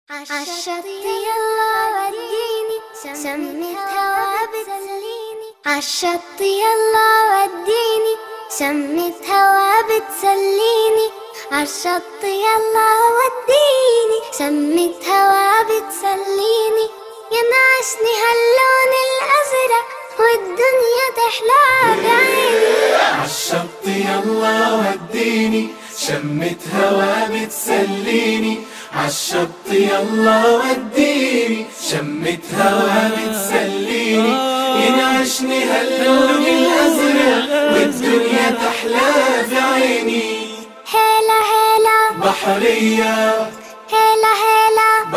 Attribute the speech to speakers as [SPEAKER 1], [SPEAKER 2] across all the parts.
[SPEAKER 1] عالشط يلا وديني سمت هوا بتسليني عالشط يلا وديني سمت هوا بتسليني عالشط يلا وديني سمت هوا بتسليني ينعشني هاللون الأزرق والدنيا تحلى بعيني
[SPEAKER 2] عالشط يلا وديني شمت هوا بتسليني عالشط يلا وديني شمت هوا بتسليني ينعشني هاللون الأزرق والدنيا تحلى في عيني.
[SPEAKER 1] هلا هلا
[SPEAKER 2] بحرية
[SPEAKER 1] هلا هلا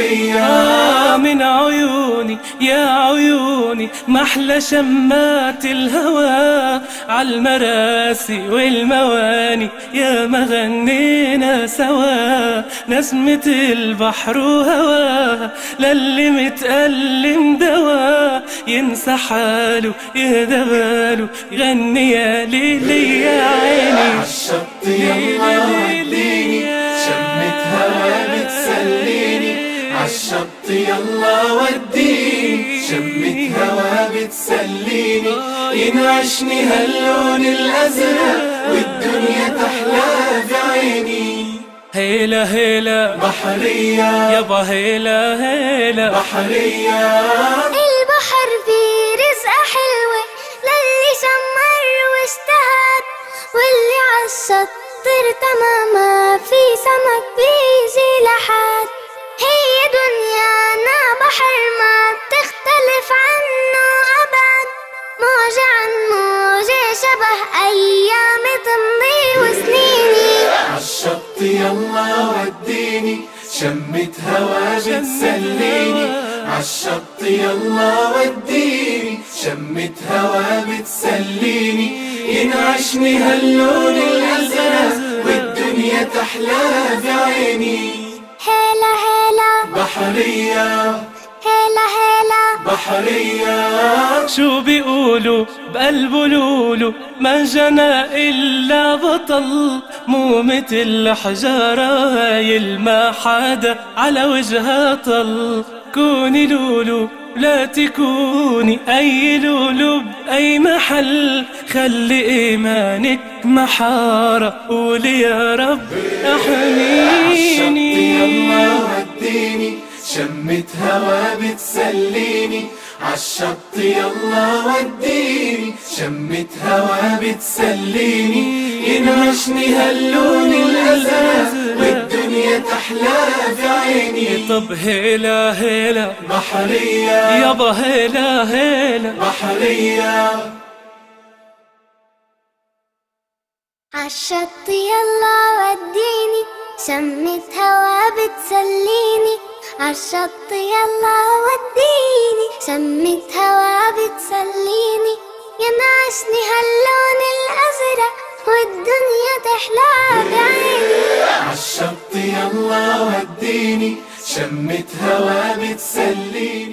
[SPEAKER 2] بحرية
[SPEAKER 3] من عيوني يا عيوني محلى شمات الهوى عالمراسي والمواني يا ما غنينا سوا نسمة البحر وهواه للي متألم دوا ينسى حاله يهدى باله يغني يا ليلي يا عيني.
[SPEAKER 2] عالشط يلا وديني شمت هوا بتسليني عالشط يلا وديني شمت هوا بتسليني ينعشني هاللون الأزرق والدنيا تحلى في عيني.
[SPEAKER 3] هيلا هيلا
[SPEAKER 2] بحرية
[SPEAKER 3] يابا هيلا هيلا
[SPEAKER 2] بحرية
[SPEAKER 1] البحر فيه رزقة حلوة للي شمر واشتهت واللي عالشط ارتمى في سمك بيجي لحد هي دنيانا بحر ما بتختلف عنه أبد موجة عن موجة شبه أيام تمضي وسنيني
[SPEAKER 2] عالشط يلا وديني شمت هوا بتسليني عالشط يلا وديني شمت هوا بتسليني ينعشني هاللون الأزرق والدنيا تحلى في عيني.
[SPEAKER 1] هلا هلا
[SPEAKER 2] بحرية
[SPEAKER 1] هلا هلا
[SPEAKER 2] بحرية
[SPEAKER 3] شو بيقولوا بقلبه لولو ما جنى إلا بطل مو متل حجارة هاي ما حدا على وجهها طل كوني لولو لا تكوني أي لولو بأي محل خلي إيمانك محارة قولي يا رب
[SPEAKER 2] عالشط يلا
[SPEAKER 3] احميني.
[SPEAKER 2] وديني شمت هوا بتسليني عالشط يلا وديني شمت هوا بتسليني ينعشني هاللون الأزرق والدنيا تحلى في عيني.
[SPEAKER 3] طب هيلا هيلا
[SPEAKER 2] بحرية
[SPEAKER 3] يابا هيلا هيلا
[SPEAKER 2] بحرية
[SPEAKER 1] عالشط يلا وديني شمت هوا بتسليني عالشط يلا وديني شمت هوا بتسليني ينعشني هاللون الأزرق والدنيا تحلى بعيني.
[SPEAKER 2] عالشط يلا وديني شمت هوا بتسليني